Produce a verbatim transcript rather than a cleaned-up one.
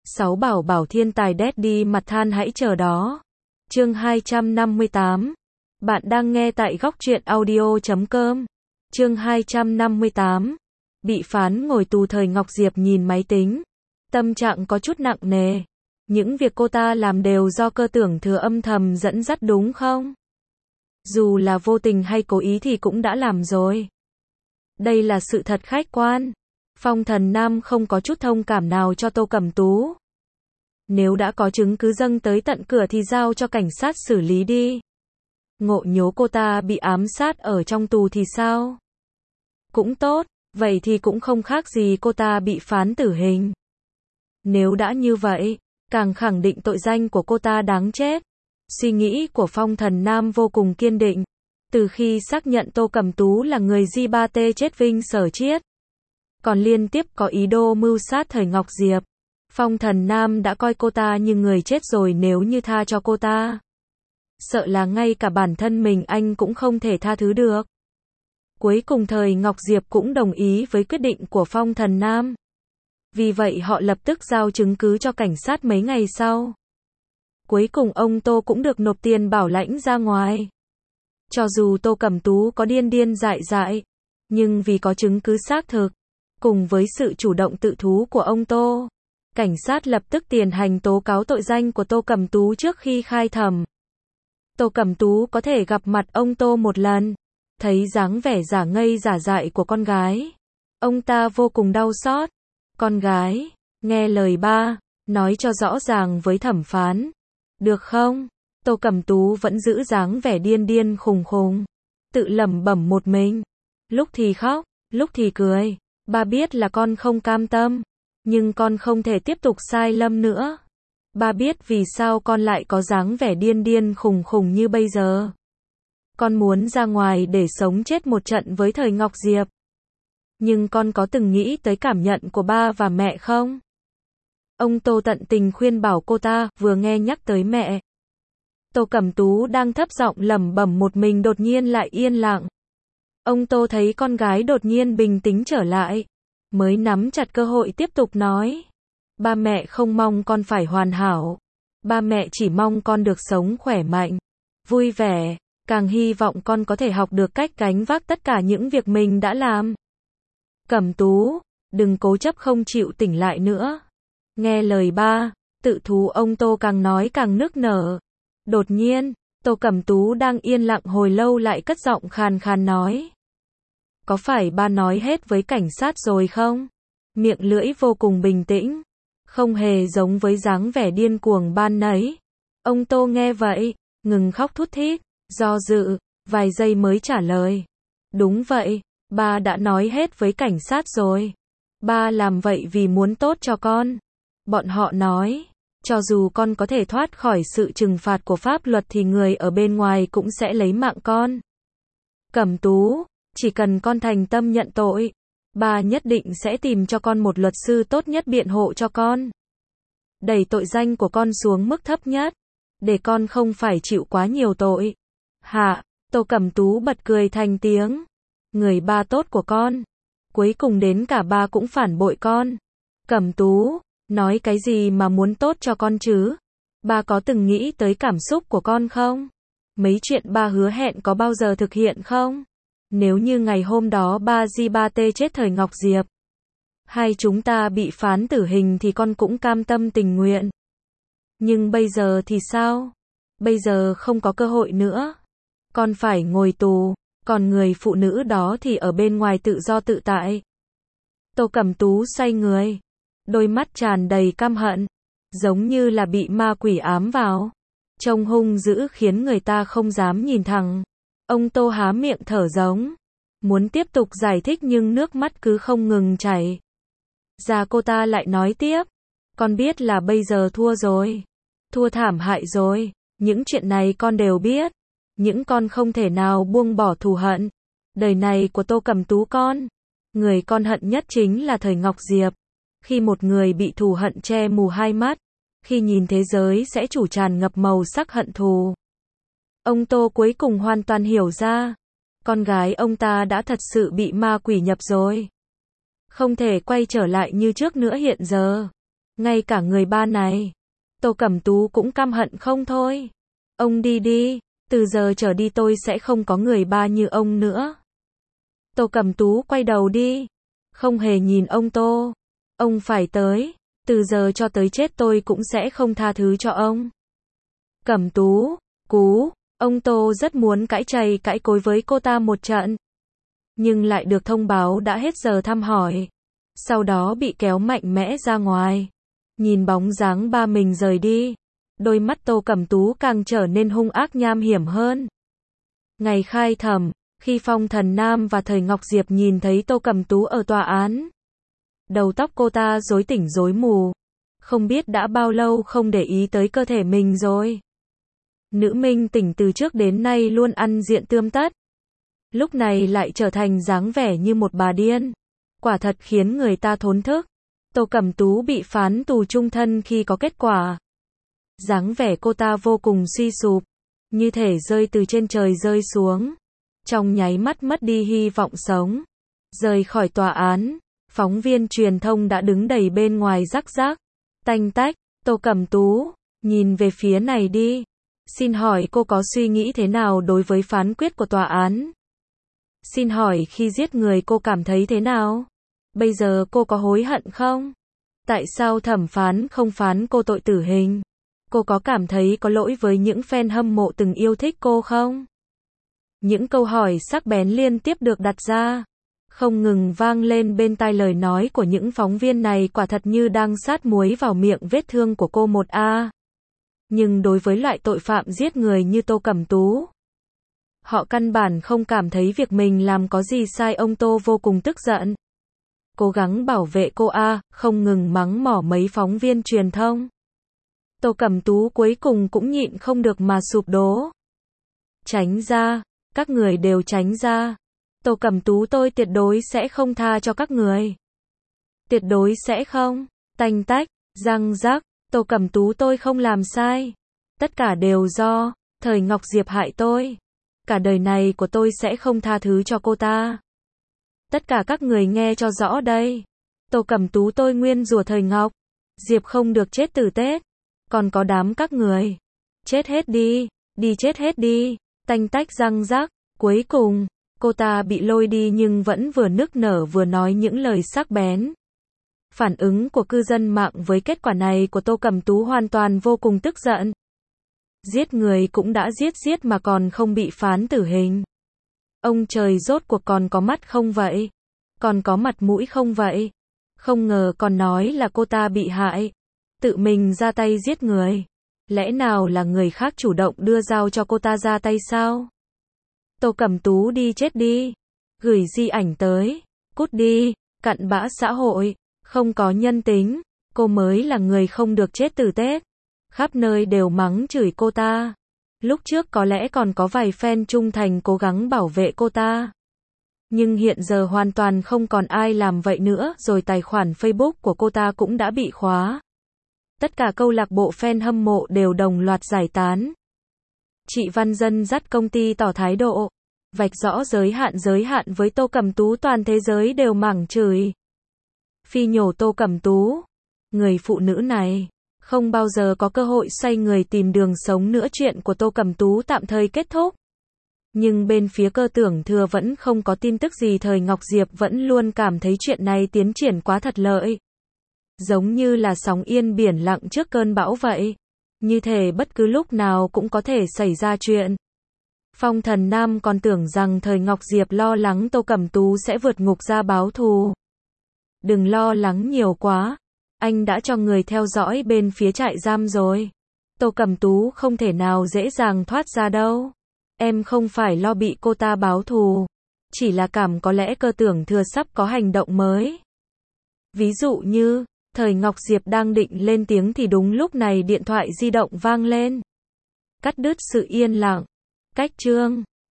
Sáu bảo bảo thiên tài Daddy mặt than hãy chờ đó. Chương hai trăm năm mươi tám. Bạn đang nghe tại góc truyện audio chấm com. Chương hai trăm năm mươi tám. Bị phán ngồi tù. Thời Ngọc Diệp nhìn máy tính, tâm trạng có chút nặng nề. Những việc cô ta làm đều do cơ tưởng thừa âm thầm dẫn dắt đúng không? Dù là vô tình hay cố ý thì cũng đã làm rồi. Đây là sự thật khách quan. Phong Thần Nam không có chút thông cảm nào cho Tô Cẩm Tú. Nếu đã có chứng cứ dâng tới tận cửa thì giao cho cảnh sát xử lý đi. Ngộ nhớ cô ta bị ám sát ở trong tù thì sao? Cũng tốt, vậy thì cũng không khác gì cô ta bị phán tử hình. Nếu đã như vậy, càng khẳng định tội danh của cô ta đáng chết. Suy nghĩ của Phong Thần Nam vô cùng kiên định. Từ khi xác nhận Tô Cẩm Tú là người Di Ba Tê chết Vinh Sở Chiết, còn liên tiếp có ý đồ mưu sát Thời Ngọc Diệp, Phong Thần Nam đã coi cô ta như người chết rồi. Nếu như tha cho cô ta, sợ là ngay cả bản thân mình anh cũng không thể tha thứ được. Cuối cùng Thời Ngọc Diệp cũng đồng ý với quyết định của Phong Thần Nam. Vì vậy họ lập tức giao chứng cứ cho cảnh sát. Mấy ngày sau, cuối cùng ông Tô cũng được nộp tiền bảo lãnh ra ngoài. Cho dù Tô Cẩm Tú có điên điên dại dại, nhưng vì có chứng cứ xác thực, cùng với sự chủ động tự thú của ông Tô, cảnh sát lập tức tiến hành tố cáo tội danh của Tô Cẩm Tú trước khi khai thẩm. Tô Cẩm Tú có thể gặp mặt ông Tô một lần, thấy dáng vẻ giả ngây giả dại của con gái, ông ta vô cùng đau xót. Con gái, nghe lời ba, nói cho rõ ràng với thẩm phán, được không? Tô Cẩm Tú vẫn giữ dáng vẻ điên điên khùng khùng, tự lẩm bẩm một mình, lúc thì khóc, lúc thì cười. Ba biết là con không cam tâm, nhưng con không thể tiếp tục sai lầm nữa. Ba biết vì sao con lại có dáng vẻ điên điên khùng khùng như bây giờ. Con muốn ra ngoài để sống chết một trận với Thời Ngọc Diệp. Nhưng con có từng nghĩ tới cảm nhận của ba và mẹ không? Ông Tô tận tình khuyên bảo cô ta. Vừa nghe nhắc tới mẹ, Tô Cẩm Tú đang thấp giọng lẩm bẩm một mình đột nhiên lại yên lặng. Ông Tô thấy con gái đột nhiên bình tĩnh trở lại, mới nắm chặt cơ hội tiếp tục nói. Ba mẹ không mong con phải hoàn hảo. Ba mẹ chỉ mong con được sống khỏe mạnh, vui vẻ, càng hy vọng con có thể học được cách gánh vác tất cả những việc mình đã làm. Cẩm Tú, đừng cố chấp không chịu tỉnh lại nữa. Nghe lời ba, tự thú. Ông Tô càng nói càng nức nở. Đột nhiên, Tô Cẩm Tú đang yên lặng hồi lâu lại cất giọng khàn khàn nói. Có phải ba nói hết với cảnh sát rồi không? Miệng lưỡi vô cùng bình tĩnh, không hề giống với dáng vẻ điên cuồng ban nãy. Ông Tô nghe vậy, ngừng khóc thút thít, do dự, vài giây mới trả lời. Đúng vậy, ba đã nói hết với cảnh sát rồi. Ba làm vậy vì muốn tốt cho con. Bọn họ nói, cho dù con có thể thoát khỏi sự trừng phạt của pháp luật thì người ở bên ngoài cũng sẽ lấy mạng con. Cẩm Tú, chỉ cần con thành tâm nhận tội, ba nhất định sẽ tìm cho con một luật sư tốt nhất biện hộ cho con, đẩy tội danh của con xuống mức thấp nhất, để con không phải chịu quá nhiều tội. Hả? Tô Cẩm Tú bật cười thành tiếng. Người ba tốt của con, cuối cùng đến cả ba cũng phản bội con. Cẩm Tú, nói cái gì mà muốn tốt cho con chứ? Ba có từng nghĩ tới cảm xúc của con không? Mấy chuyện ba hứa hẹn có bao giờ thực hiện không? Nếu như ngày hôm đó ba Di Ba Tê chết Thời Ngọc Diệp, hay chúng ta bị phán tử hình thì con cũng cam tâm tình nguyện. Nhưng bây giờ thì sao? Bây giờ không có cơ hội nữa. Con phải ngồi tù, còn người phụ nữ đó thì ở bên ngoài tự do tự tại. Tô Cẩm Tú xoay người, đôi mắt tràn đầy căm hận, giống như là bị ma quỷ ám vào, trông hung dữ khiến người ta không dám nhìn thẳng. Ông Tô há miệng thở giống, muốn tiếp tục giải thích nhưng nước mắt cứ không ngừng chảy. Già cô ta lại nói tiếp, con biết là bây giờ thua rồi, thua thảm hại rồi, những chuyện này con đều biết, những con không thể nào buông bỏ thù hận. Đời này của Tô Cẩm Tú con, người con hận nhất chính là Thời Ngọc Diệp. Khi một người bị thù hận che mù hai mắt, khi nhìn thế giới sẽ chủ tràn ngập màu sắc hận thù. Ông Tô cuối cùng hoàn toàn hiểu ra, con gái ông ta đã thật sự bị ma quỷ nhập rồi. Không thể quay trở lại như trước nữa hiện giờ. Ngay cả người ba này, Tô Cẩm Tú cũng căm hận không thôi. Ông đi đi, từ giờ trở đi tôi sẽ không có người ba như ông nữa. Tô Cẩm Tú quay đầu đi, không hề nhìn ông Tô. Ông phải tới, từ giờ cho tới chết tôi cũng sẽ không tha thứ cho ông. Cẩm Tú, Cú, ông Tô rất muốn cãi chày cãi cối với cô ta một trận. Nhưng lại được thông báo đã hết giờ thăm hỏi. Sau đó bị kéo mạnh mẽ ra ngoài. Nhìn bóng dáng ba mình rời đi, đôi mắt Tô Cẩm Tú càng trở nên hung ác nham hiểm hơn. Ngày khai thẩm, khi Phong Thần Nam và Thời Ngọc Diệp nhìn thấy Tô Cẩm Tú ở tòa án, đầu tóc cô ta rối tỉnh rối mù. Không biết đã bao lâu không để ý tới cơ thể mình rồi. Nữ minh tỉnh từ trước đến nay luôn ăn diện tươm tất. Lúc này lại trở thành dáng vẻ như một bà điên. Quả thật khiến người ta thốn thức. Tô Cẩm Tú bị phán tù chung thân khi có kết quả. Dáng vẻ cô ta vô cùng suy sụp, như thể rơi từ trên trời rơi xuống. Trong nháy mắt mất đi hy vọng sống. Rời khỏi tòa án, phóng viên truyền thông đã đứng đầy bên ngoài rắc rác. Tanh tách, Tô Cẩm Tú, nhìn về phía này đi. Xin hỏi cô có suy nghĩ thế nào đối với phán quyết của tòa án? Xin hỏi khi giết người cô cảm thấy thế nào? Bây giờ cô có hối hận không? Tại sao thẩm phán không phán cô tội tử hình? Cô có cảm thấy có lỗi với những fan hâm mộ từng yêu thích cô không? Những câu hỏi sắc bén liên tiếp được đặt ra, không ngừng vang lên bên tai. Lời nói của những phóng viên này quả thật như đang sát muối vào miệng vết thương của cô một a. Nhưng đối với loại tội phạm giết người như Tô Cẩm Tú, họ căn bản không cảm thấy việc mình làm có gì sai. Ông Tô vô cùng tức giận, cố gắng bảo vệ cô a, không ngừng mắng mỏ mấy phóng viên truyền thông. Tô Cẩm Tú cuối cùng cũng nhịn không được mà sụp đổ. Tránh ra, các người đều tránh ra. Tô Cẩm Tú tôi tuyệt đối sẽ không tha cho các người. Tuyệt đối sẽ không. Tanh tách, răng rắc, Tô Cẩm Tú tôi không làm sai. Tất cả đều do Thời Ngọc Diệp hại tôi. Cả đời này của tôi sẽ không tha thứ cho cô ta. Tất cả các người nghe cho rõ đây. Tô Cẩm Tú tôi nguyên rủa Thời Ngọc Diệp không được chết tử tế. Còn có đám các người, chết hết đi, đi chết hết đi. Tanh tách răng rắc, cuối cùng, cô ta bị lôi đi nhưng vẫn vừa nức nở vừa nói những lời sắc bén. Phản ứng của cư dân mạng với kết quả này của Tô Cẩm Tú hoàn toàn vô cùng tức giận. Giết người cũng đã giết giết mà còn không bị phán tử hình. Ông trời rốt cuộc còn có mắt không vậy? Còn có mặt mũi không vậy? Không ngờ còn nói là cô ta bị hại. Tự mình ra tay giết người. Lẽ nào là người khác chủ động đưa dao cho cô ta ra tay sao? Tô Cẩm Tú đi chết đi. Gửi di ảnh tới. Cút đi. Cặn bã xã hội. Không có nhân tính. Cô mới là người không được chết tử tế. Khắp nơi đều mắng chửi cô ta. Lúc trước có lẽ còn có vài fan trung thành cố gắng bảo vệ cô ta. Nhưng hiện giờ hoàn toàn không còn ai làm vậy nữa. Rồi tài khoản Facebook của cô ta cũng đã bị khóa. Tất cả câu lạc bộ fan hâm mộ đều đồng loạt giải tán. Chị Văn Dân dắt công ty tỏ thái độ, vạch rõ giới hạn giới hạn với Tô Cẩm Tú. Toàn thế giới đều mảng chửi, phi nhổ Tô Cẩm Tú. Người phụ nữ này không bao giờ có cơ hội xoay người tìm đường sống nữa. Chuyện của Tô Cẩm Tú tạm thời kết thúc. Nhưng bên phía cơ tưởng thừa vẫn không có tin tức gì. Thời Ngọc Diệp vẫn luôn cảm thấy chuyện này tiến triển quá thật lợi. Giống như là sóng yên biển lặng trước cơn bão vậy. Như thể bất cứ lúc nào cũng có thể xảy ra chuyện. Phong Thần Nam còn tưởng rằng Thời Ngọc Diệp lo lắng Tô Cẩm Tú sẽ vượt ngục ra báo thù. Đừng lo lắng nhiều quá. Anh đã cho người theo dõi bên phía trại giam rồi. Tô Cẩm Tú không thể nào dễ dàng thoát ra đâu. Em không phải lo bị cô ta báo thù. Chỉ là cảm có lẽ cơ tưởng thừa sắp có hành động mới. Ví dụ như, Thời Ngọc Diệp đang định lên tiếng thì đúng lúc này điện thoại di động vang lên. Cắt đứt sự yên lặng. Cách chương